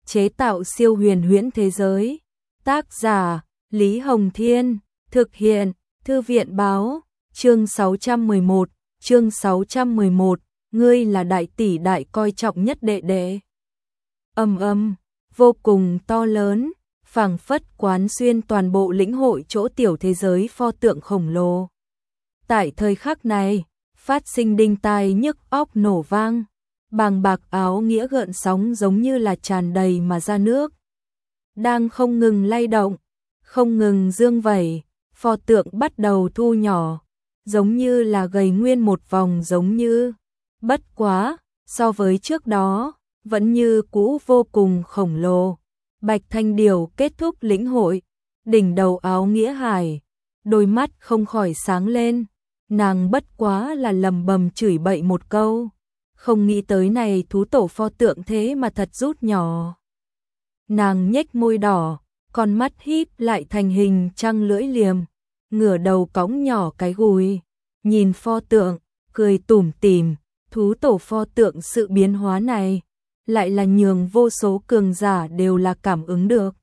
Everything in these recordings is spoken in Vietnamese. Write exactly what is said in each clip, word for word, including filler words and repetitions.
chế tạo siêu huyền huyễn thế giới. Tác giả Lý Hồng Thiên, thực hiện Thư viện Báo. Chương sáu trăm mười một, chương sáu trăm mười một, ngươi là đại tỷ đại coi trọng nhất đệ đệ. Ầm ầm, vô cùng to lớn, phảng phất quán xuyên toàn bộ lĩnh hội chỗ tiểu thế giới pho tượng khổng lồ. Tại thời khắc này, phát sinh đinh tai nhức óc nổ vang, bàng bạc áo nghĩa gợn sóng giống như là tràn đầy mà ra nước, đang không ngừng lay động, không ngừng dương vẩy, pho tượng bắt đầu thu nhỏ, giống như là gầy nguyên một vòng, giống như, bất quá, so với trước đó, vẫn như cũ vô cùng khổng lồ. Bạch Thanh Điều kết thúc lĩnh hội, đỉnh đầu áo nghĩa hải, đôi mắt không khỏi sáng lên, nàng bất quá là lầm bầm chửi bậy một câu, không nghĩ tới này thú tổ pho tượng thế mà thật rút nhỏ. Nàng nhếch môi đỏ, con mắt híp lại thành hình trăng lưỡi liềm, ngửa đầu cõng nhỏ cái gùi, nhìn pho tượng, cười tủm tỉm. Thú tổ pho tượng sự biến hóa này, lại là nhường vô số cường giả đều là cảm ứng được.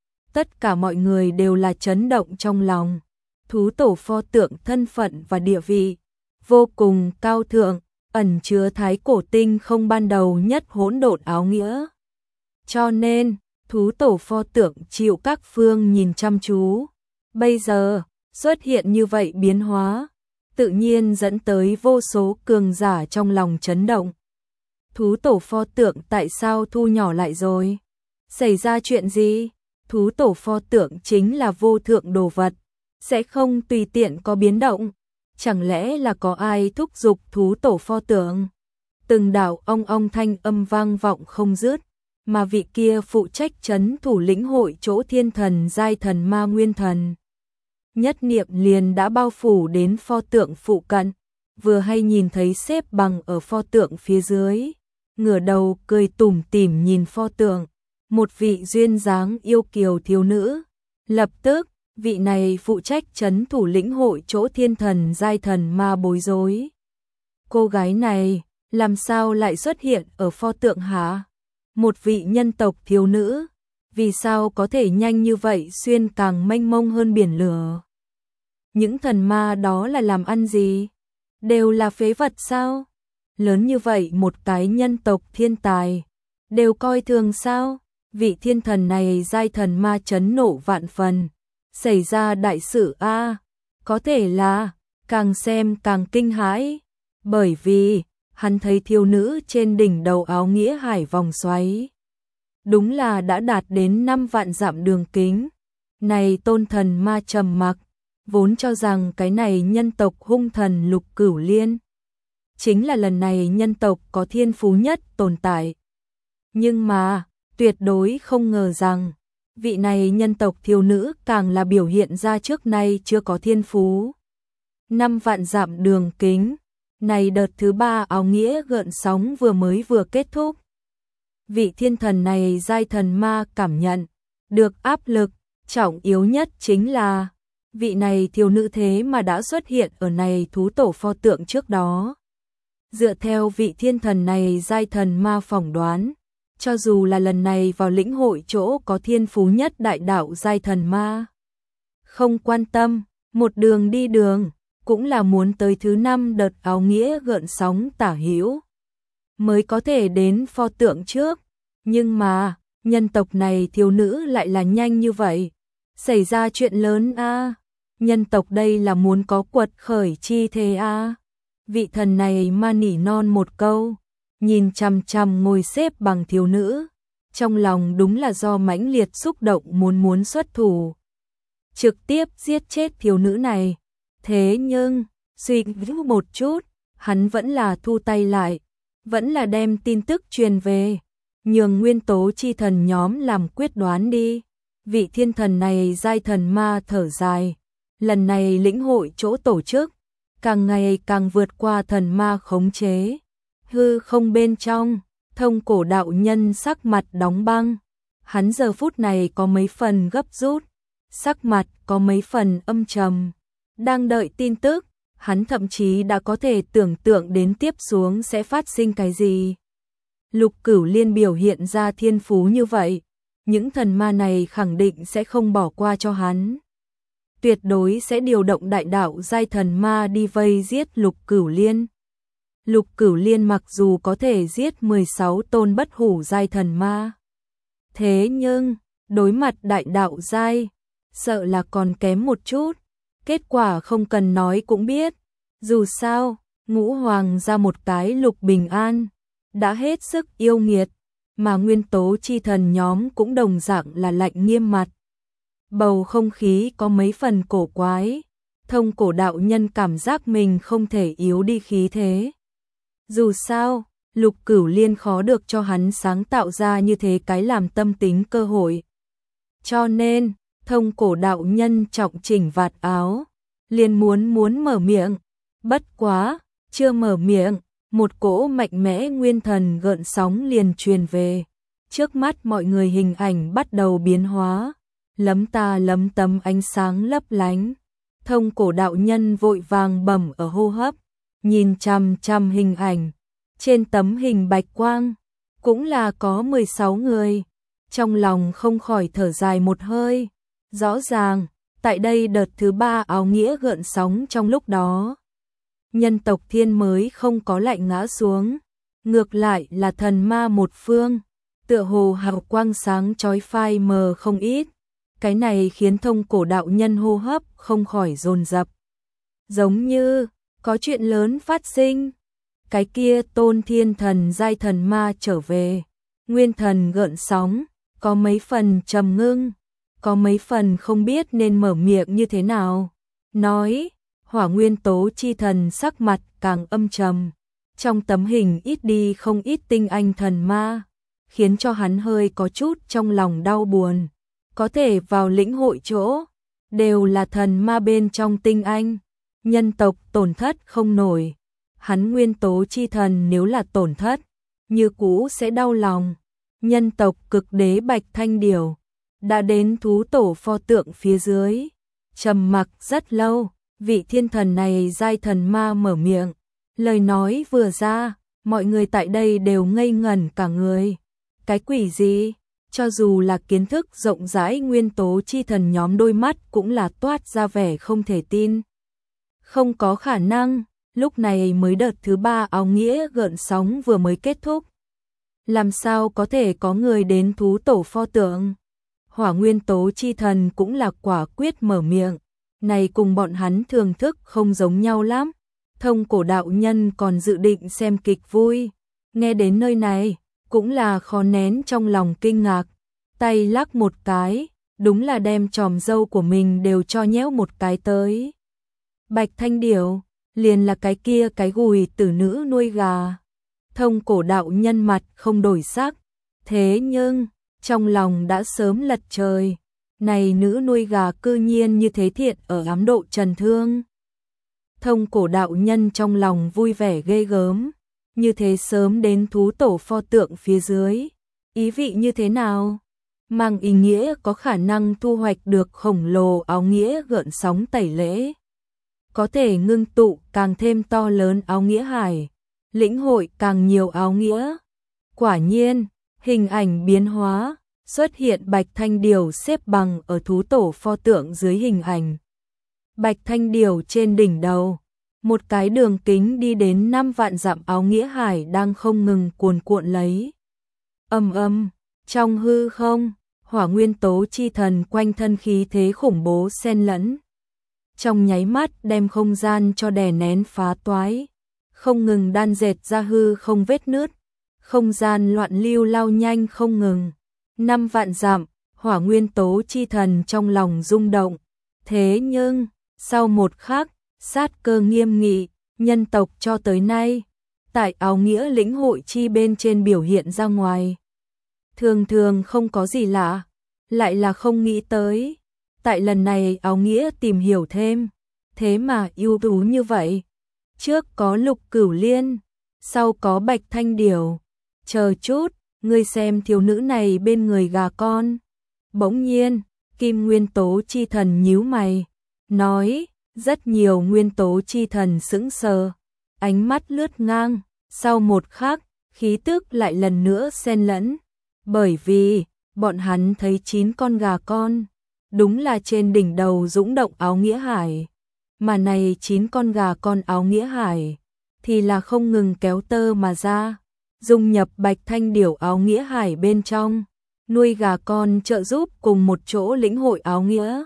Tất cả mọi người đều là chấn động trong lòng. Thú tổ pho tượng thân phận và địa vị vô cùng cao thượng, ẩn chứa thái cổ tinh không ban đầu nhất hỗn độn áo nghĩa. Cho nên, thú tổ pho tượng chịu các phương nhìn chăm chú. Bây giờ, xuất hiện như vậy biến hóa, tự nhiên dẫn tới vô số cường giả trong lòng chấn động. Thú tổ pho tượng tại sao thu nhỏ lại rồi? Xảy ra chuyện gì? Thú tổ pho tượng chính là vô thượng đồ vật, sẽ không tùy tiện có biến động. Chẳng lẽ là có ai thúc giục thú tổ pho tượng? Từng đạo ong ong thanh âm vang vọng không dứt, mà vị kia phụ trách trấn thủ lĩnh hội chỗ thiên thần giai thần ma nguyên thần. Nhất niệm liền đã bao phủ đến pho tượng phụ cận, vừa hay nhìn thấy xếp bằng ở pho tượng phía dưới, ngửa đầu cười tủm tỉm nhìn pho tượng, một vị duyên dáng yêu kiều thiếu nữ. Lập tức, vị này phụ trách trấn thủ lĩnh hội chỗ thiên thần giai thần ma bối rối. Cô gái này, làm sao lại xuất hiện ở pho tượng hả? Một vị nhân tộc thiếu nữ, vì sao có thể nhanh như vậy xuyên càng mênh mông hơn biển lửa? Những thần ma đó là làm ăn gì? Đều là phế vật sao? Lớn như vậy một cái nhân tộc thiên tài, đều coi thường sao? Vị thiên thần này giai thần ma chấn nộ vạn phần, xảy ra đại sự a, à, có thể là càng xem càng kinh hãi, bởi vì hắn thấy thiếu nữ trên đỉnh đầu áo nghĩa hải vòng xoáy, đúng là đã đạt đến năm vạn dặm đường kính. Này tôn thần ma trầm mặc, vốn cho rằng cái này nhân tộc hung thần Lục Cửu Liên chính là lần này nhân tộc có thiên phú nhất tồn tại. Nhưng mà, tuyệt đối không ngờ rằng, vị này nhân tộc thiếu nữ càng là biểu hiện ra trước nay chưa có thiên phú. Năm vạn dặm đường kính, này đợt thứ ba áo nghĩa gợn sóng vừa mới vừa kết thúc. Vị thiên thần này giai thần ma cảm nhận được áp lực, trọng yếu nhất chính là vị này thiếu nữ thế mà đã xuất hiện ở này thú tổ pho tượng trước đó. Dựa theo vị thiên thần này giai thần ma phỏng đoán, cho dù là lần này vào lĩnh hội chỗ có thiên phú nhất đại đạo giai thần ma, không quan tâm, một đường đi đường, cũng là muốn tới thứ năm đợt áo nghĩa gợn sóng tả hữu mới có thể đến pho tượng trước. Nhưng mà, nhân tộc này thiếu nữ lại là nhanh như vậy. Xảy ra chuyện lớn a, à. Nhân tộc đây là muốn có quật khởi chi thế a. À. Vị thần này ma nỉ non một câu, nhìn chằm chằm ngồi xếp bằng thiếu nữ, trong lòng đúng là do mãnh liệt xúc động muốn muốn xuất thủ, trực tiếp giết chết thiếu nữ này. Thế nhưng, suy nghĩ một chút, hắn vẫn là thu tay lại, vẫn là đem tin tức truyền về, nhường nguyên tố chi thần nhóm làm quyết đoán đi. Vị thiên thần này giai thần ma thở dài, lần này lĩnh hội chỗ tổ chức, càng ngày càng vượt qua thần ma khống chế. Hư không bên trong, Thông Cổ đạo nhân sắc mặt đóng băng, hắn giờ phút này có mấy phần gấp rút, sắc mặt có mấy phần âm trầm, đang đợi tin tức, hắn thậm chí đã có thể tưởng tượng đến tiếp xuống sẽ phát sinh cái gì. Lục Cửu Liên biểu hiện ra thiên phú như vậy, những thần ma này khẳng định sẽ không bỏ qua cho hắn. Tuyệt đối sẽ điều động đại đạo giai thần ma đi vây giết Lục Cửu Liên. Lục Cửu Liên mặc dù có thể giết mười sáu tôn bất hủ giai thần ma, thế nhưng đối mặt đại đạo giai, sợ là còn kém một chút. Kết quả không cần nói cũng biết, dù sao, Ngũ Hoàng ra một cái Lục Bình An, đã hết sức yêu nghiệt, mà nguyên tố chi thần nhóm cũng đồng dạng là lạnh nghiêm mặt. Bầu không khí có mấy phần cổ quái, Thông Cổ đạo nhân cảm giác mình không thể yếu đi khí thế. Dù sao, Lục Cửu Liên khó được cho hắn sáng tạo ra như thế cái làm tâm tính cơ hội. Cho nên, Thông Cổ đạo nhân trọng chỉnh vạt áo, liền muốn muốn mở miệng. Bất quá, chưa mở miệng, một cỗ mạnh mẽ nguyên thần gợn sóng liền truyền về. Trước mắt mọi người hình ảnh bắt đầu biến hóa, lấm ta lấm tấm ánh sáng lấp lánh. Thông Cổ đạo nhân vội vàng bẩm ở hô hấp, nhìn chằm chằm hình ảnh. Trên tấm hình bạch quang, cũng là có mười sáu người. Trong lòng không khỏi thở dài một hơi. Rõ ràng, tại đây đợt thứ ba áo nghĩa gợn sóng trong lúc đó. Nhân tộc thiên mới không có lạnh ngã xuống. Ngược lại là thần ma một phương. Tựa hồ hào quang sáng chói phai mờ không ít. Cái này khiến Thông Cổ đạo nhân hô hấp không khỏi dồn dập. Giống như có chuyện lớn phát sinh. Cái kia tôn thiên thần giai thần ma trở về. Nguyên thần gợn sóng, có mấy phần trầm ngưng, có mấy phần không biết nên mở miệng như thế nào. Nói, Hỏa nguyên tố chi thần sắc mặt càng âm trầm. Trong tấm hình ít đi không ít tinh anh thần ma, khiến cho hắn hơi có chút trong lòng đau buồn. Có thể vào lĩnh hội chỗ, đều là thần ma bên trong tinh anh. Nhân tộc tổn thất không nổi. Hắn nguyên tố chi thần nếu là tổn thất, như cũ sẽ đau lòng. Nhân tộc cực đế Bạch Thanh Điểu đã đến thú tổ pho tượng phía dưới, trầm mặc rất lâu. Vị thiên thần này giai thần ma mở miệng, lời nói vừa ra, mọi người tại đây đều ngây ngẩn cả người. Cái quỷ gì? Cho dù là kiến thức rộng rãi nguyên tố chi thần nhóm đôi mắt cũng là toát ra vẻ không thể tin. Không có khả năng. Lúc này mới đợt thứ ba áo nghĩa gợn sóng vừa mới kết thúc. Làm sao có thể có người đến thú tổ pho tượng? Hỏa nguyên tố chi thần cũng là quả quyết mở miệng. Này cùng bọn hắn thường thức không giống nhau lắm. Thông Cổ đạo nhân còn dự định xem kịch vui. Nghe đến nơi này, cũng là khó nén trong lòng kinh ngạc. Tay lắc một cái, đúng là đem tròm râu của mình đều cho nhéo một cái tới. Bạch Thanh Điểu, liền là cái kia cái gùi tử nữ nuôi gà. Thông Cổ đạo nhân mặt không đổi sắc, thế nhưng trong lòng đã sớm lật trời. Này nữ nuôi gà cư nhiên như thế thiện ở ám độ trần thương. Thông Cổ đạo nhân trong lòng vui vẻ ghê gớm, như thế sớm đến thú tổ pho tượng phía dưới, ý vị như thế nào? Mang ý nghĩa có khả năng thu hoạch được khổng lồ áo nghĩa gợn sóng tẩy lễ. Có thể ngưng tụ càng thêm to lớn áo nghĩa hải, lĩnh hội càng nhiều áo nghĩa. Quả nhiên, hình ảnh biến hóa, xuất hiện Bạch Thanh Điểu xếp bằng ở thú tổ pho tượng dưới hình ảnh. Bạch Thanh Điểu trên đỉnh đầu, một cái đường kính đi đến năm vạn dặm áo nghĩa hải đang không ngừng cuồn cuộn lấy. Ầm ầm, trong hư không, hỏa nguyên tố chi thần quanh thân khí thế khủng bố xen lẫn. Trong nháy mắt đem không gian cho đè nén phá toái, không ngừng đan dệt ra hư không vết nứt, không gian loạn lưu lao nhanh không ngừng. Năm vạn dặm, hỏa nguyên tố chi thần trong lòng rung động. Thế nhưng, sau một khắc, sát cơ nghiêm nghị, nhân tộc cho tới nay, tại áo nghĩa lĩnh hội chi bên trên biểu hiện ra ngoài. Thường thường không có gì lạ, lại là không nghĩ tới. Tại lần này áo nghĩa tìm hiểu thêm, thế mà ưu tú như vậy. Trước có Lục Cửu Liên, sau có Bạch Thanh Điểu. Chờ chút, ngươi xem thiếu nữ này bên người gà con. Bỗng nhiên, Kim Nguyên Tố Chi Thần nhíu mày, nói, rất nhiều Nguyên Tố Chi Thần sững sờ, ánh mắt lướt ngang, sau một khắc, khí tức lại lần nữa xen lẫn, bởi vì bọn hắn thấy chín con gà con, đúng là trên đỉnh đầu dũng động áo nghĩa hải, mà này chín con gà con áo nghĩa hải thì là không ngừng kéo tơ mà ra, dung nhập Bạch Thanh Điểu áo nghĩa hải bên trong, nuôi gà con trợ giúp cùng một chỗ lĩnh hội áo nghĩa.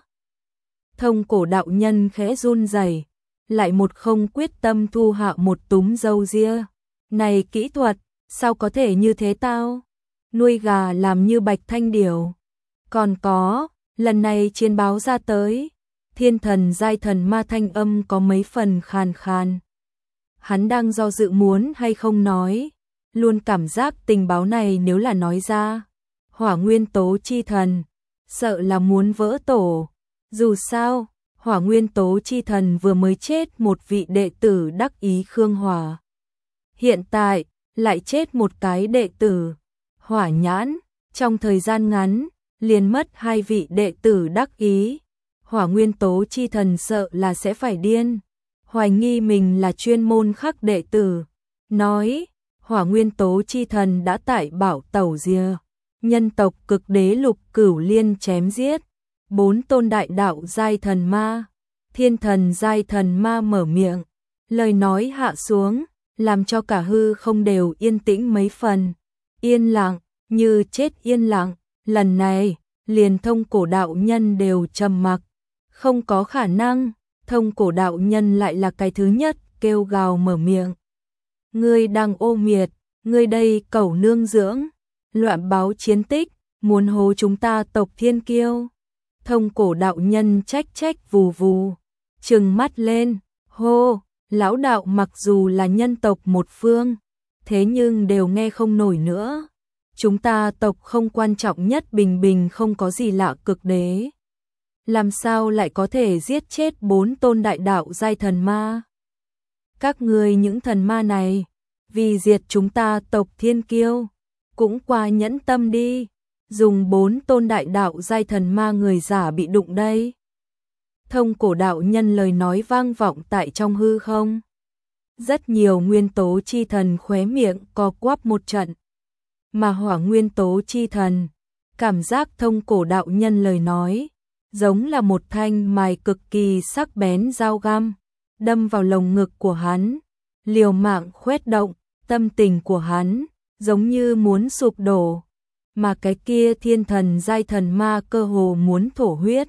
Thông Cổ đạo nhân khẽ run rẩy, lại một không quyết tâm thu hạ một túm râu ria. Này kỹ thuật, sao có thể như thế tao? Nuôi gà làm như Bạch Thanh Điểu. Còn có, lần này chiến báo ra tới, thiên thần giai thần ma thanh âm có mấy phần khàn khàn. Hắn đang do dự muốn hay không nói, luôn cảm giác tình báo này nếu là nói ra, Hỏa Nguyên Tố chi thần, sợ là muốn vỡ tổ. Dù sao, Hỏa Nguyên Tố chi thần vừa mới chết một vị đệ tử đắc ý Khương Hỏa. Hiện tại, lại chết một cái đệ tử, Hỏa Nhãn, trong thời gian ngắn, liền mất hai vị đệ tử đắc ý. Hỏa Nguyên Tố chi thần sợ là sẽ phải điên, hoài nghi mình là chuyên môn khắc đệ tử. Nói, Hỏa Nguyên Tố chi thần đã tại Bảo Tẩu Rìa, nhân tộc Cực Đế Lục Cửu Liên chém giết bốn tôn đại đạo giai thần ma. Thiên thần giai thần ma mở miệng, lời nói hạ xuống, làm cho cả hư không đều yên tĩnh mấy phần. Yên lặng, như chết yên lặng, lần này, liền Thông Cổ đạo nhân đều trầm mặc. Không có khả năng, Thông Cổ đạo nhân lại là cái thứ nhất kêu gào mở miệng. Ngươi đang ô miệt, ngươi đây cẩu nương dưỡng, loạn báo chiến tích, muốn hố chúng ta tộc Thiên Kiêu. Thông Cổ đạo nhân trách trách vù vù, trừng mắt lên, hô, lão đạo mặc dù là nhân tộc một phương, thế nhưng đều nghe không nổi nữa. Chúng ta tộc không quan trọng nhất bình bình không có gì lạ Cực Đế. Làm sao lại có thể giết chết bốn tôn đại đạo giai thần ma? Các ngươi những thần ma này, vì diệt chúng ta tộc Thiên Kiêu, cũng qua nhẫn tâm đi, dùng bốn tôn đại đạo giai thần ma người giả bị đụng đây. Thông Cổ đạo nhân lời nói vang vọng tại trong hư không. Rất nhiều nguyên tố chi thần khóe miệng co quắp một trận. Mà Hỏa Nguyên Tố chi thần, cảm giác Thông Cổ đạo nhân lời nói, giống là một thanh mài cực kỳ sắc bén dao găm, đâm vào lồng ngực của hắn, liều mạng khuét động, tâm tình của hắn, giống như muốn sụp đổ. Mà cái kia thiên thần giai thần ma cơ hồ muốn thổ huyết.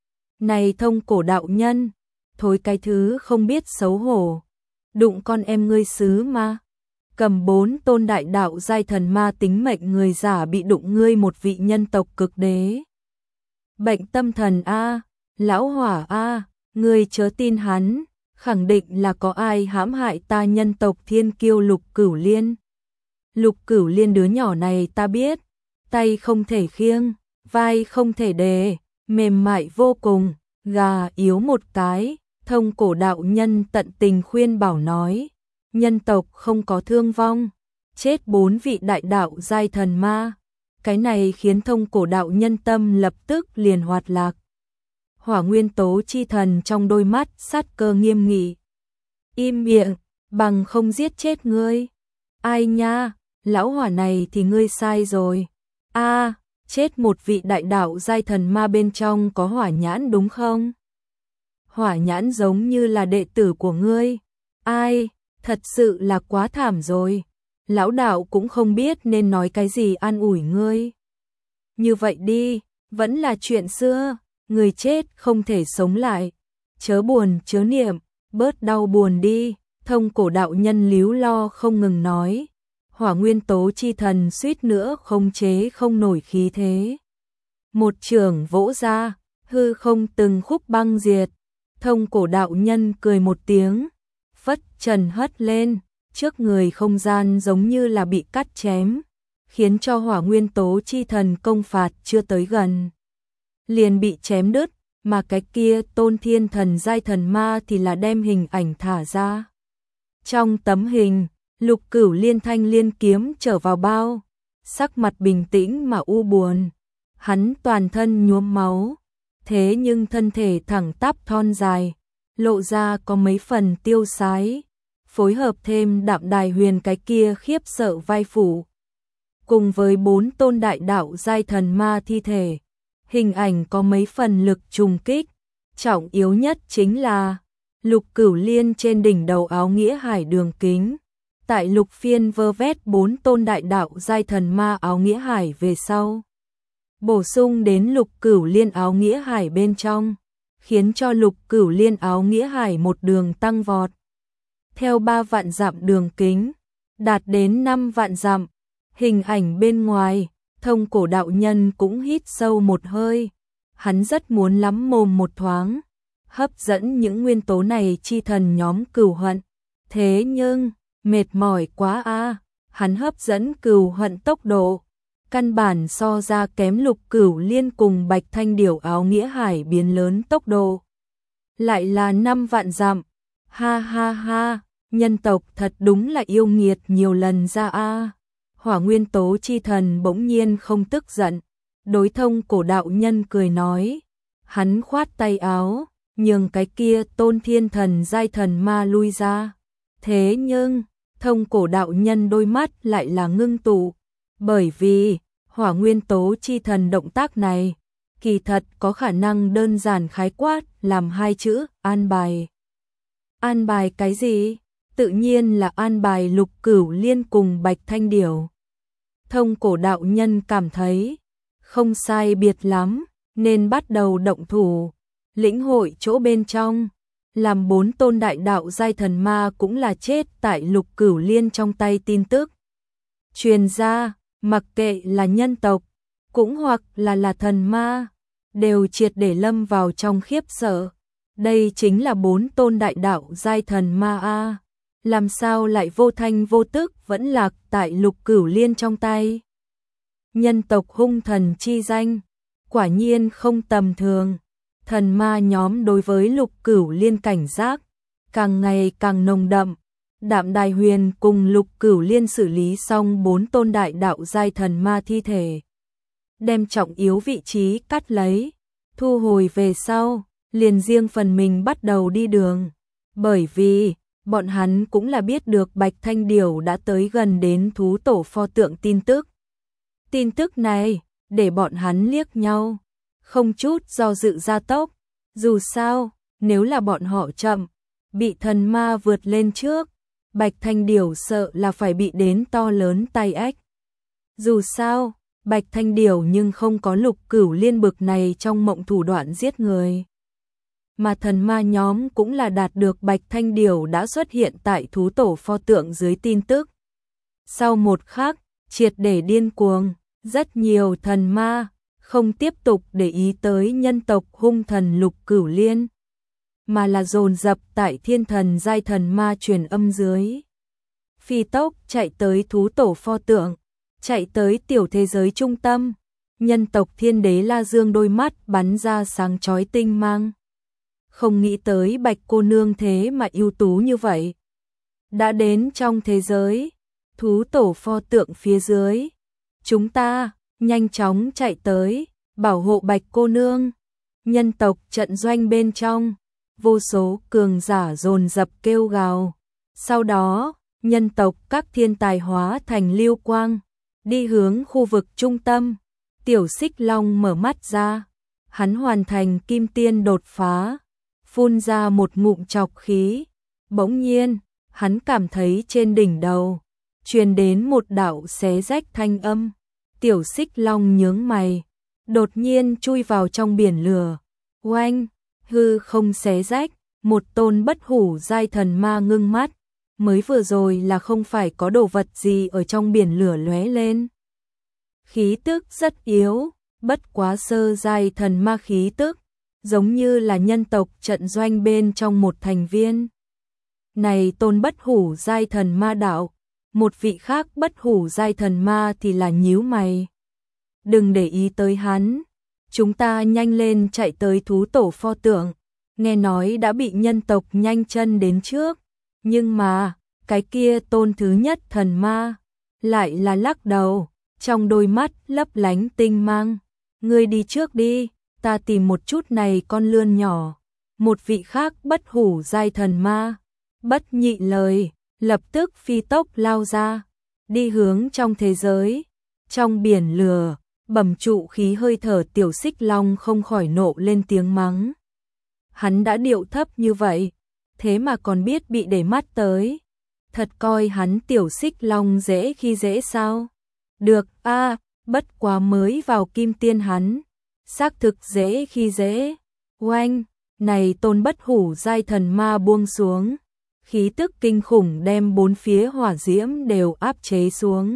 Này Thông Cổ đạo nhân, thối cái thứ không biết xấu hổ, đụng con em ngươi xứ ma, cầm bốn tôn đại đạo giai thần ma tính mệnh người giả bị đụng ngươi một vị nhân tộc Cực Đế. Bệnh tâm thần a, lão Hỏa a, ngươi chớ tin hắn, khẳng định là có ai hãm hại ta nhân tộc Thiên Kiêu Lục Cửu Liên. Lục Cửu Liên đứa nhỏ này ta biết, tay không thể khiêng, vai không thể đè, mềm mại vô cùng, gà yếu một cái. Thông Cổ đạo nhân tận tình khuyên bảo nói, nhân tộc không có thương vong, chết bốn vị đại đạo giai thần ma. Cái này khiến Thông Cổ đạo nhân tâm lập tức liền hoạt lạc. Hỏa Nguyên Tố chi thần trong đôi mắt sát cơ nghiêm nghị. Im miệng, bằng không giết chết ngươi. Ai nha, lão Hỏa này thì ngươi sai rồi. A, à, chết một vị đại đạo giai thần ma bên trong có Hỏa Nhãn đúng không? Hỏa Nhãn giống như là đệ tử của ngươi. Ai, thật sự là quá thảm rồi. Lão đạo cũng không biết nên nói cái gì an ủi ngươi. Như vậy đi, vẫn là chuyện xưa, người chết không thể sống lại. Chớ buồn chớ niệm, bớt đau buồn đi. Thông Cổ đạo nhân líu lo không ngừng nói. Hỏa Nguyên Tố chi thần suýt nữa không chế không nổi khí thế. Một chưởng vỗ ra, hư không từng khúc băng diệt. Thông Cổ đạo nhân cười một tiếng, phất trần hất lên, trước người không gian giống như là bị cắt chém, khiến cho Hỏa Nguyên Tố chi thần công phạt chưa tới gần, liền bị chém đứt, mà cái kia tôn thiên thần giai thần ma thì là đem hình ảnh thả ra. Trong tấm hình, Lục Cửu Liên thanh liên kiếm trở vào bao, sắc mặt bình tĩnh mà u buồn, hắn toàn thân nhuốm máu. Thế nhưng thân thể thẳng tắp thon dài, lộ ra có mấy phần tiêu sái. phối hợp thêm Đạm Đài Huyền cái kia khiếp sợ vai phủ, cùng với bốn tôn đại đạo giai thần ma thi thể, hình ảnh có mấy phần lực trùng kích, trọng yếu nhất chính là Lục Cửu Liên trên đỉnh đầu áo nghĩa hải đường kính. Tại Lục Phiên vơ vét bốn tôn đại đạo giai thần ma áo nghĩa hải về sau, bổ sung đến Lục Cửu Liên áo nghĩa hải bên trong, khiến cho Lục Cửu Liên áo nghĩa hải một đường tăng vọt. Theo ba vạn dặm đường kính, đạt đến năm vạn dặm, hình ảnh bên ngoài, Thông Cổ đạo nhân cũng hít sâu một hơi. Hắn rất muốn lắm mồm một thoáng, hấp dẫn những nguyên tố này chi thần nhóm cừu hận. Thế nhưng, mệt mỏi quá a, hắn hấp dẫn cừu hận tốc độ, căn bản so ra kém Lục Cửu Liên cùng Bạch Thanh Điểu áo nghĩa hải biến lớn tốc độ. Lại là năm vạn dặm, ha ha ha, nhân tộc thật đúng là yêu nghiệt nhiều lần ra a. Hỏa nguyên tố chi thần bỗng nhiên không tức giận, đối Thông Cổ đạo nhân cười nói, hắn khoát tay áo, nhường cái kia tôn thiên thần giai thần ma lui ra. Thế nhưng, Thông Cổ đạo nhân đôi mắt lại là ngưng tụ, bởi vì hỏa nguyên tố chi thần động tác này, kỳ thật có khả năng đơn giản khái quát làm hai chữ an bài. An bài cái gì? Tự nhiên là an bài Lục Cửu Liên cùng Bạch Thanh Điểu. Thông Cổ đạo nhân cảm thấy không sai biệt lắm, nên bắt đầu động thủ, lĩnh hội chỗ bên trong, làm bốn tôn đại đạo giai thần ma cũng là chết tại Lục Cửu Liên trong tay tin tức. Truyền ra, mặc kệ là nhân tộc, cũng hoặc là là thần ma, đều triệt để lâm vào trong khiếp sợ. Đây chính là bốn tôn đại đạo giai thần ma a, làm sao lại vô thanh vô tức vẫn lạc tại Lục Cửu Liên trong tay. Nhân tộc hung thần chi danh, quả nhiên không tầm thường. Thần ma nhóm đối với Lục Cửu Liên cảnh giác càng ngày càng nồng đậm. Đạm Đài Huyền cùng Lục Cửu Liên xử lý xong bốn tôn đại đạo giai thần ma thi thể, đem trọng yếu vị trí cắt lấy, thu hồi về sau, liền riêng phần mình bắt đầu đi đường. Bởi vì, bọn hắn cũng là biết được Bạch Thanh Điểu đã tới gần đến thú tổ pho tượng tin tức. Tin tức này, để bọn hắn liếc nhau, không chút do dự gia tốc. Dù sao, nếu là bọn họ chậm, bị thần ma vượt lên trước, Bạch Thanh Điểu sợ là phải bị đến to lớn tay ếch. Dù sao, Bạch Thanh Điểu nhưng không có Lục Cửu Liên bực này trong mộng thủ đoạn giết người. Mà thần ma nhóm cũng là đạt được Bạch Thanh Điểu đã xuất hiện tại thú tổ pho tượng dưới tin tức. Sau một khắc, triệt để điên cuồng, rất nhiều thần ma không tiếp tục để ý tới nhân tộc hung thần Lục Cửu Liên, mà là dồn dập tại thiên thần giai thần ma truyền âm dưới. Phi tốc chạy tới thú tổ pho tượng, chạy tới tiểu thế giới trung tâm. Nhân tộc Thiên Đế La Dương đôi mắt bắn ra sáng chói tinh mang. Không nghĩ tới Bạch cô nương thế mà ưu tú như vậy. Đã đến trong thế giới, thú tổ pho tượng phía dưới. Chúng ta, nhanh chóng chạy tới, bảo hộ Bạch cô nương. Nhân tộc trận doanh bên trong, vô số cường giả dồn dập kêu gào. Sau đó, nhân tộc các thiên tài hóa thành lưu quang, đi hướng khu vực trung tâm. Tiểu Xích Long mở mắt ra, hắn hoàn thành kim tiên đột phá, phun ra một ngụm trọc khí. Bỗng nhiên, hắn cảm thấy trên đỉnh đầu truyền đến một đạo xé rách thanh âm. Tiểu Xích Long nhướng mày, đột nhiên chui vào trong biển lửa. Oanh, hư không xé rách, một tôn bất hủ giai thần ma ngưng mắt. Mới vừa rồi là không phải có đồ vật gì ở trong biển lửa lóe lên. Khí tức rất yếu, bất quá sơ giai thần ma khí tức, giống như là nhân tộc trận doanh bên trong một thành viên. Này tôn bất hủ giai thần ma đạo, một vị khác bất hủ giai thần ma thì là nhíu mày. Đừng để ý tới hắn, chúng ta nhanh lên chạy tới thú tổ pho tượng, nghe nói đã bị nhân tộc nhanh chân đến trước, nhưng mà, cái kia tôn thứ nhất thần ma, lại là lắc đầu, trong đôi mắt lấp lánh tinh mang. Ngươi đi trước đi, ta tìm một chút này con lươn nhỏ. Một vị khác bất hủ giai thần ma, bất nhị lời, lập tức phi tốc lao ra, đi hướng trong thế giới. Trong biển lửa, bẩm trụ khí hơi thở Tiểu Xích Long không khỏi nộ lên tiếng mắng. Hắn đã điệu thấp như vậy, thế mà còn biết bị để mắt tới. Thật coi hắn Tiểu Xích Long dễ khi dễ sao? Được a, à, bất quá mới vào kim tiên hắn, xác thực dễ khi dễ. Oanh, này Tôn Bất Hủ giai thần ma buông xuống, khí tức kinh khủng đem bốn phía hỏa diễm đều áp chế xuống.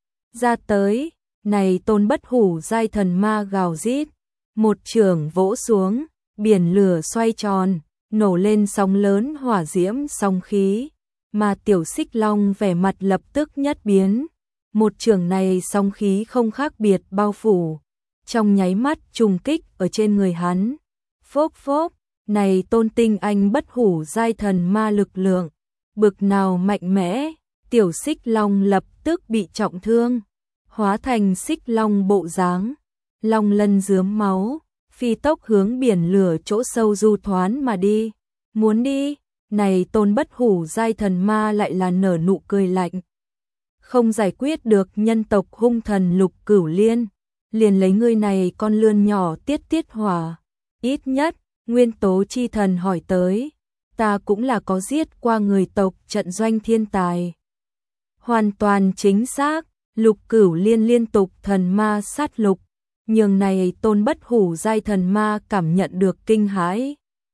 Ra tới, này Tôn Bất Hủ giai thần ma gào rít, một chưởng vỗ xuống, biển lửa xoay tròn, nổ lên sóng lớn hỏa diễm sóng khí, mà Tiểu Xích Long vẻ mặt lập tức nhất biến. Một chưởng này sóng khí không khác biệt bao phủ, trong nháy mắt trùng kích ở trên người hắn. Phốc phốc, này Tôn Tinh Anh Bất Hủ giai thần ma lực lượng, bực nào mạnh mẽ, Tiểu Xích Long lập tức bị trọng thương, hóa thành xích long bộ dáng, long lân rướm máu, phi tốc hướng biển lửa chỗ sâu du thoán mà đi. Muốn đi, này Tôn Bất Hủ giai thần ma lại là nở nụ cười lạnh. Không giải quyết được nhân tộc hung thần Lục Cửu Liên, liền lấy ngươi này con lươn nhỏ tiết tiết hỏa. Ít nhất, Nguyên Tố Chi Thần hỏi tới, ta cũng là có giết qua người tộc trận doanh thiên tài. Hoàn toàn chính xác, Lục Cửu Liên liên tục thần ma sát lục, nhường này Tôn Bất Hủ giai thần ma cảm nhận được kinh hãi.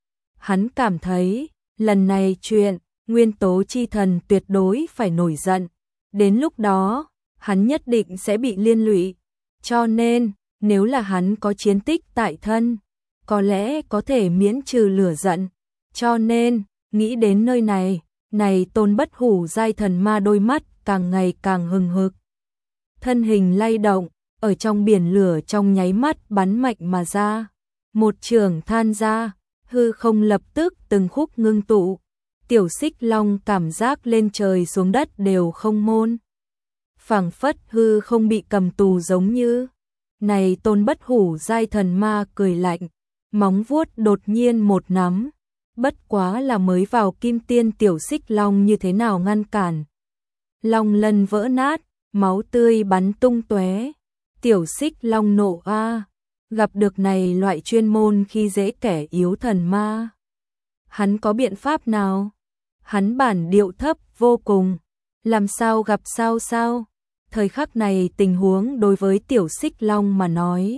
Hắn cảm thấy, lần này chuyện, Nguyên Tố Chi Thần tuyệt đối phải nổi giận. Đến lúc đó, hắn nhất định sẽ bị liên lụy. Cho nên, nếu là hắn có chiến tích tại thân, có lẽ có thể miễn trừ lửa giận. Cho nên, nghĩ đến nơi này, này Tôn Bất Hủ giai thần ma đôi mắt càng ngày càng hừng hực. Thân hình lay động, ở trong biển lửa trong nháy mắt bắn mạnh mà ra. Một trường than ra, hư không lập tức từng khúc ngưng tụ. Tiểu Xích Long cảm giác lên trời xuống đất đều không môn. Phảng phất hư không bị cầm tù giống như. Này Tôn Bất Hủ giai thần ma cười lạnh, móng vuốt đột nhiên một nắm. Bất quá là mới vào kim tiên Tiểu Xích Long như thế nào ngăn cản. Long lân vỡ nát, máu tươi bắn tung tóe. Tiểu Xích Long nộ a, gặp được này loại chuyên môn khi dễ kẻ yếu thần ma. Hắn có biện pháp nào? Hắn bản điệu thấp vô cùng, làm sao gặp sao sao? Thời khắc này tình huống đối với Tiểu Xích Long mà nói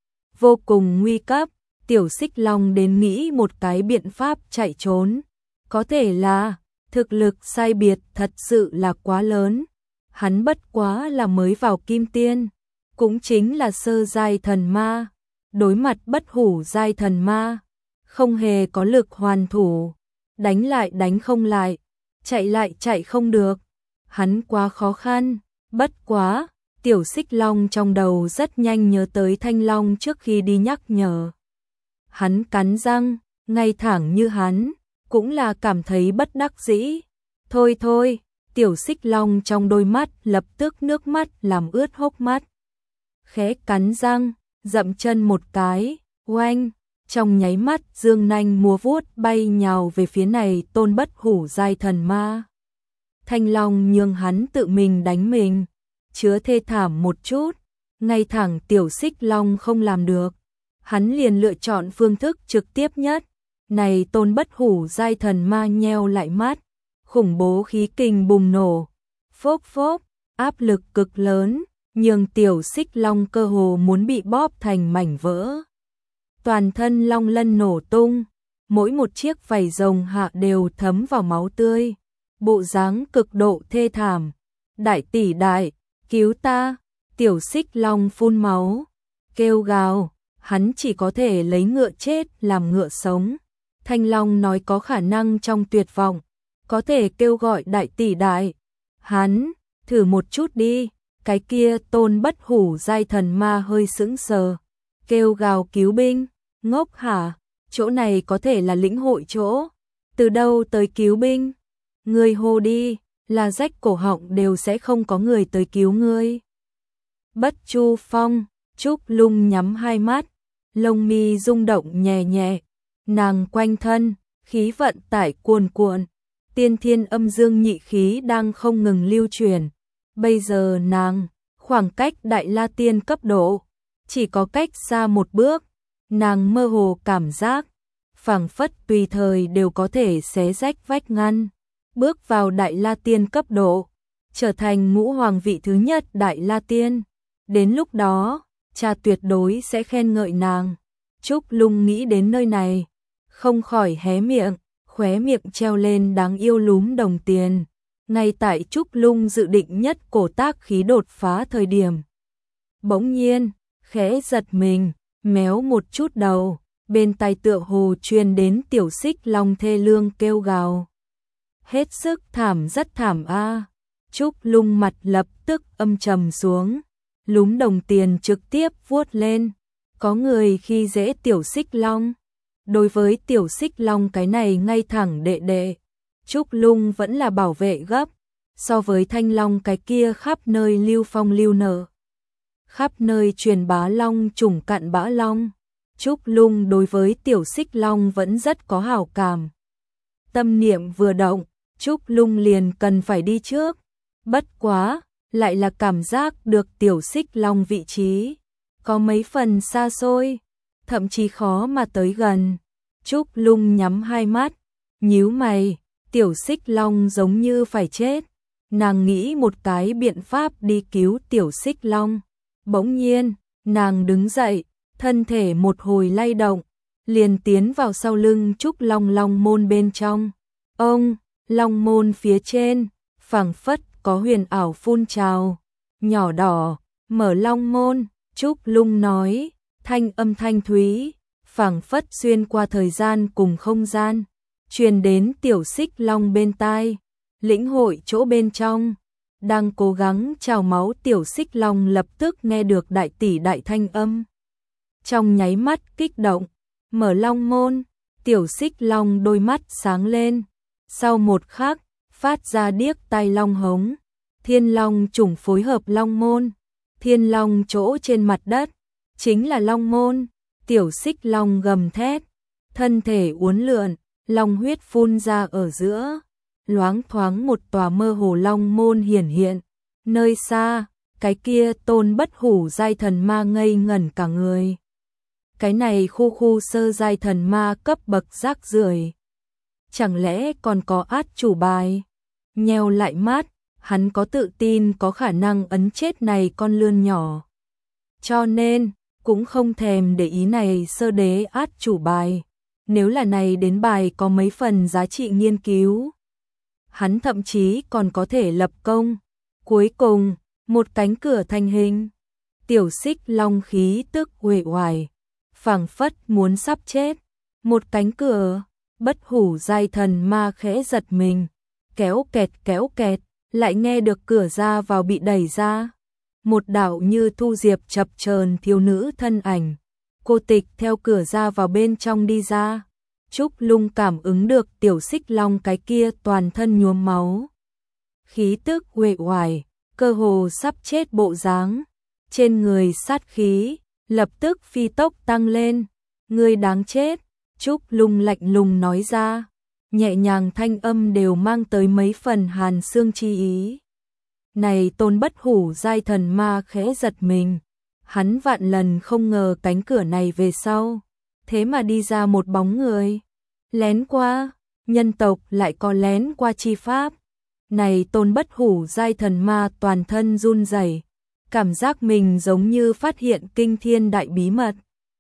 vô cùng nguy cấp. Tiểu Xích Long đến nghĩ một cái biện pháp chạy trốn, có thể là thực lực sai biệt thật sự là quá lớn. Hắn bất quá là mới vào kim tiên, cũng chính là sơ giai thần ma, đối mặt Bất Hủ giai thần ma, không hề có lực hoàn thủ, đánh lại đánh không lại, chạy lại chạy không được. Hắn quá khó khăn. Bất quá, Tiểu Xích Long trong đầu rất nhanh nhớ tới Thanh Long trước khi đi nhắc nhở. Hắn cắn răng, ngay thẳng như hắn, cũng là cảm thấy bất đắc dĩ. Thôi thôi, Tiểu Xích Long trong đôi mắt lập tức nước mắt làm ướt hốc mắt. Khẽ cắn răng, dậm chân một cái, oanh, trong nháy mắt dương nanh múa vuốt bay nhào về phía này Tôn Bất Hủ giai thần ma. Thanh Long nhường hắn tự mình đánh mình, chứa thê thảm một chút, ngay thẳng Tiểu Xích Long không làm được. Hắn liền lựa chọn phương thức trực tiếp nhất. Này Tôn Bất Hủ giai thần ma nheo lại mắt, khủng bố khí kình bùng nổ. Phốc phốc, áp lực cực lớn, nhường Tiểu Xích Long cơ hồ muốn bị bóp thành mảnh vỡ. Toàn thân long lân nổ tung, mỗi một chiếc vảy rồng hạ đều thấm vào máu tươi. Bộ dáng cực độ thê thảm. Đại tỷ đại, cứu ta! Tiểu Xích Long phun máu, kêu gào, hắn chỉ có thể lấy ngựa chết làm ngựa sống. Thanh Long nói có khả năng trong tuyệt vọng, có thể kêu gọi đại tỷ đại. Hắn, thử một chút đi. Cái kia Tôn Bất Hủ giai thần ma hơi sững sờ, kêu gào cứu binh. Ngốc hả? Chỗ này có thể là lĩnh hội chỗ. Từ đâu tới cứu binh? Ngươi hô đi, là rách cổ họng đều sẽ không có người tới cứu ngươi. Bất Chu Phong, Trúc Lung nhắm hai mắt, lông mi rung động nhẹ nhẹ, nàng quanh thân, khí vận tải cuồn cuộn, tiên thiên âm dương nhị khí đang không ngừng lưu chuyển. Bây giờ nàng, khoảng cách Đại La Tiên cấp độ, chỉ có cách xa một bước, nàng mơ hồ cảm giác, phảng phất tùy thời đều có thể xé rách vách ngăn, bước vào Đại La Tiên cấp độ, trở thành ngũ hoàng vị thứ nhất Đại La Tiên. Đến lúc đó, cha tuyệt đối sẽ khen ngợi nàng. Trúc Lung nghĩ đến nơi này, không khỏi hé miệng, khóe miệng treo lên đáng yêu lúm đồng tiền. Ngay tại Trúc Lung dự định nhất cổ tác khí đột phá thời điểm. Bỗng nhiên, khẽ giật mình, méo một chút đầu, bên tai tựa hồ truyền đến Tiểu Xích Long thê lương kêu gào. Hết sức thảm, rất thảm a. À. Trúc Lung mặt lập tức âm trầm xuống, lúm đồng tiền trực tiếp vuốt lên. Có người khi dễ Tiểu Xích Long. Đối với Tiểu Xích Long cái này ngay thẳng đệ đệ, Trúc Lung vẫn là bảo vệ gấp, so với Thanh Long cái kia khắp nơi lưu phong lưu nở, khắp nơi truyền bá long trùng cặn bã long. Trúc Lung đối với Tiểu Xích Long vẫn rất có hảo cảm. Tâm niệm vừa động, Trúc Lung liền cần phải đi trước. Bất quá, lại là cảm giác được Tiểu Xích Long vị trí có mấy phần xa xôi, thậm chí khó mà tới gần. Trúc Lung nhắm hai mắt, nhíu mày, Tiểu Xích Long giống như phải chết. Nàng nghĩ một cái biện pháp đi cứu Tiểu Xích Long. Bỗng nhiên, nàng đứng dậy, thân thể một hồi lay động, liền tiến vào sau lưng Trúc Long Long môn bên trong. Ông, Long môn phía trên, phảng phất có huyền ảo phun trào, nhỏ đỏ, mở Long môn, Trúc Lung nói, thanh âm thanh thúy, phảng phất xuyên qua thời gian cùng không gian, truyền đến Tiểu Xích Long bên tai. Lĩnh hội chỗ bên trong, đang cố gắng trào máu Tiểu Xích Long lập tức nghe được đại tỷ đại thanh âm. Trong nháy mắt kích động, mở Long môn, Tiểu Xích Long đôi mắt sáng lên. Sau một khắc, phát ra điếc tai long hống. Thiên Long trùng phối hợp Long môn. Thiên Long chỗ trên mặt đất, chính là Long môn. Tiểu Xích Long gầm thét, thân thể uốn lượn, long huyết phun ra ở giữa. Loáng thoáng một tòa mơ hồ Long môn hiển hiện. Nơi xa, cái kia tôn bất hủ giai thần ma ngây ngẩn cả người. Cái này khu khu sơ giai thần ma cấp bậc rác rưởi, chẳng lẽ còn có át chủ bài? Nheo lại mắt, hắn có tự tin có khả năng ấn chết này con lươn nhỏ. Cho nên, cũng không thèm để ý này sơ đế át chủ bài. Nếu là này đến bài có mấy phần giá trị nghiên cứu, hắn thậm chí còn có thể lập công. Cuối cùng, một cánh cửa thành hình. Tiểu Xích Long khí tức uể oải, phảng phất muốn sắp chết. Một cánh cửa, bất hủ giai thần ma khẽ giật mình, kéo kẹt kéo kẹt, lại nghe được cửa ra vào bị đẩy ra. Một đạo như thu diệp chập chờn thiếu nữ thân ảnh, cô tịch theo cửa ra vào bên trong đi ra. Trúc Lung cảm ứng được Tiểu Xích Long cái kia toàn thân nhuốm máu, khí tức uể oải, cơ hồ sắp chết bộ dáng, trên người sát khí lập tức phi tốc tăng lên. Ngươi đáng chết, Trúc Lung lạnh lùng nói ra, nhẹ nhàng thanh âm đều mang tới mấy phần hàn xương chi ý. Này tôn bất hủ giai thần ma khẽ giật mình, hắn vạn lần không ngờ cánh cửa này về sau, thế mà đi ra một bóng người. Lén qua, nhân tộc lại có lén qua chi pháp. Này tôn bất hủ giai thần ma toàn thân run rẩy, cảm giác mình giống như phát hiện kinh thiên đại bí mật.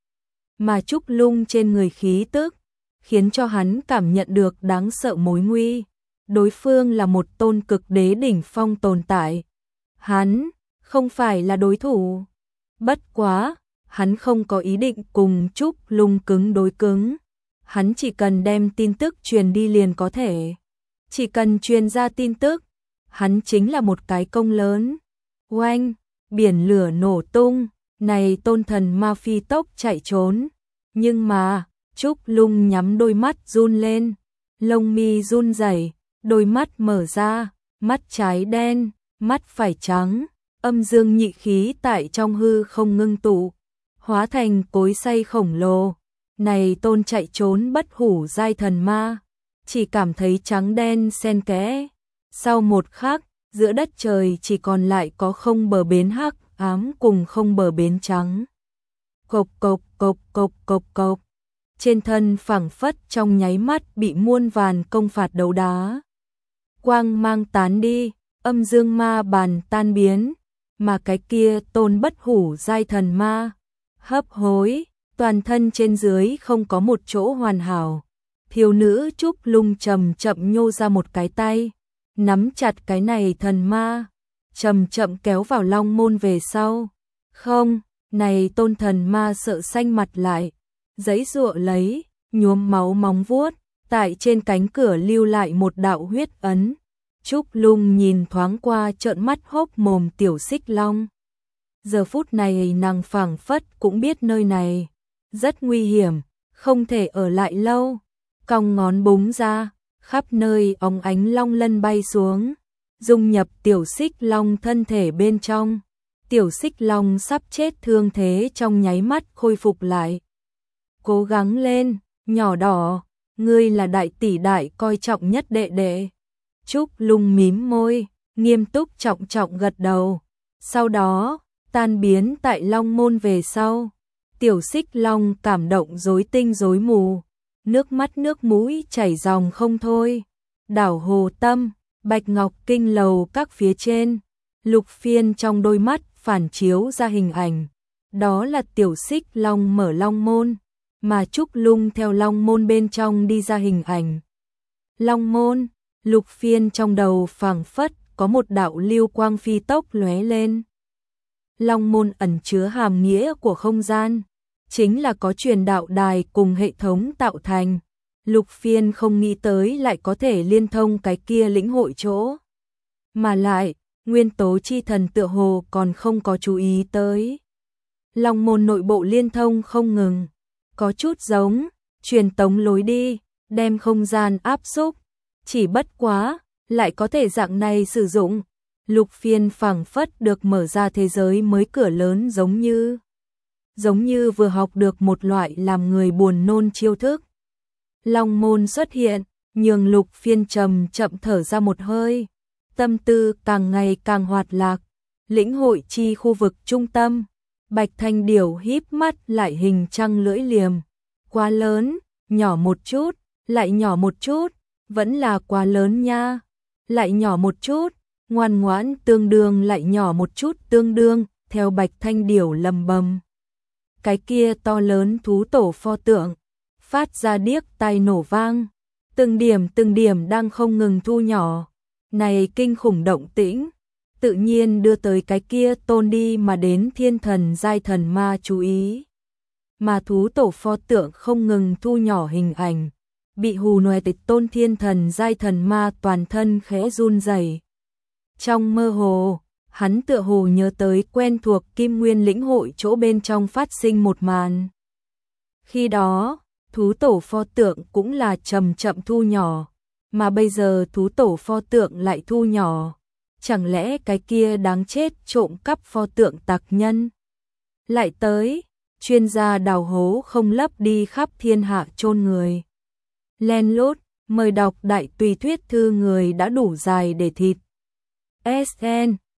Mà Trúc Lung trên người khí tức, khiến cho hắn cảm nhận được đáng sợ mối nguy. Đối phương là một tôn cực đế đỉnh phong tồn tại. Hắn không phải là đối thủ. Bất quá, hắn không có ý định cùng Trúc Lung cứng đối cứng. Hắn chỉ cần đem tin tức truyền đi liền có thể. Chỉ cần truyền ra tin tức, hắn chính là một cái công lớn. Oanh, biển lửa nổ tung, này tôn thần ma phi tốc chạy trốn. Nhưng mà, Trúc Lung nhắm đôi mắt run lên, lông mi run rẩy, đôi mắt mở ra, mắt trái đen, mắt phải trắng, âm dương nhị khí tại trong hư không ngưng tụ, hóa thành cối xay khổng lồ. Này tôn chạy trốn bất hủ giai thần ma, chỉ cảm thấy trắng đen xen kẽ. Sau một khắc, giữa đất trời chỉ còn lại có không bờ bến hắc ám cùng không bờ bến trắng. Cộc cộc cộc cộc cộc cộc. Trên thân phảng phất trong nháy mắt bị muôn vàn công phạt đấu đá. Quang mang tán đi, âm dương ma bàn tan biến, mà cái kia tôn bất hủ giai thần ma, hấp hối, toàn thân trên dưới không có một chỗ hoàn hảo. Thiếu nữ Trúc Lung chậm chậm nhô ra một cái tay, nắm chặt cái này thần ma, chậm chậm kéo vào long môn về sau. Không, này tôn thần ma sợ xanh mặt lại, giãy giụa lấy, nhuốm máu móng vuốt, tại trên cánh cửa lưu lại một đạo huyết ấn. Trúc Lung nhìn thoáng qua trợn mắt hốc mồm tiểu xích long. Giờ phút này nàng phảng phất cũng biết nơi này rất nguy hiểm, không thể ở lại lâu. Cong ngón búng ra, khắp nơi óng ánh long lân bay xuống, dung nhập tiểu xích long thân thể bên trong. Tiểu xích long sắp chết thương thế trong nháy mắt khôi phục lại. Cố gắng lên, nhỏ đỏ, ngươi là đại tỷ đại coi trọng nhất đệ đệ. Trúc Lung mím môi, nghiêm túc trọng trọng gật đầu. Sau đó, tan biến tại long môn về sau. Tiểu xích long cảm động rối tinh rối mù, nước mắt nước mũi chảy ròng không thôi. Đảo Hồ Tâm, Bạch Ngọc Kinh lầu các phía trên, Lục Phiên trong đôi mắt phản chiếu ra hình ảnh. Đó là tiểu xích long mở long môn, mà Trúc Lung theo long môn bên trong đi ra hình ảnh. Long môn, Lục Phiên trong đầu phảng phất có một đạo lưu quang phi tốc lóe lên. Long môn ẩn chứa hàm nghĩa của không gian, chính là có truyền đạo đài cùng hệ thống tạo thành. Lục Phiên không nghĩ tới lại có thể liên thông cái kia lĩnh hội chỗ. Mà lại, nguyên tố chi thần tựa hồ còn không có chú ý tới. Long môn nội bộ liên thông không ngừng, có chút giống truyền tống lối đi, đem không gian áp xúc, chỉ bất quá, lại có thể dạng này sử dụng. Lục Phiên phảng phất được mở ra thế giới mới cửa lớn, giống như giống như vừa học được một loại làm người buồn nôn chiêu thức. Long môn xuất hiện, nhường Lục Phiên trầm chậm thở ra một hơi, tâm tư càng ngày càng hoạt lạc. Lĩnh hội chi khu vực trung tâm, Bạch Thanh Điểu híp mắt lại hình trăng lưỡi liềm. Quá lớn, nhỏ một chút, lại nhỏ một chút, vẫn là quá lớn nha. Lại nhỏ một chút, ngoan ngoãn tương đương, lại nhỏ một chút tương đương, theo Bạch Thanh Điểu lầm bầm. Cái kia to lớn thú tổ pho tượng, phát ra điếc tai nổ vang, từng điểm từng điểm đang không ngừng thu nhỏ. Này kinh khủng động tĩnh, tự nhiên đưa tới cái kia tôn đi mà đến thiên thần giai thần ma chú ý. Mà thú tổ pho tượng không ngừng thu nhỏ hình ảnh, bị hù nòe tịch tôn thiên thần giai thần ma toàn thân khẽ run rẩy. Trong mơ hồ, hắn tựa hồ nhớ tới quen thuộc Kim Nguyên lĩnh hội chỗ bên trong phát sinh một màn. Khi đó, thú tổ pho tượng cũng là chậm chậm thu nhỏ, mà bây giờ thú tổ pho tượng lại thu nhỏ. Chẳng lẽ cái kia đáng chết trộm cắp pho tượng tặc nhân lại tới, chuyên gia đào hố không lấp đi khắp thiên hạ chôn người. Len lút, mời đọc đại tùy thuyết thư người đã đủ dài để thịt. ét en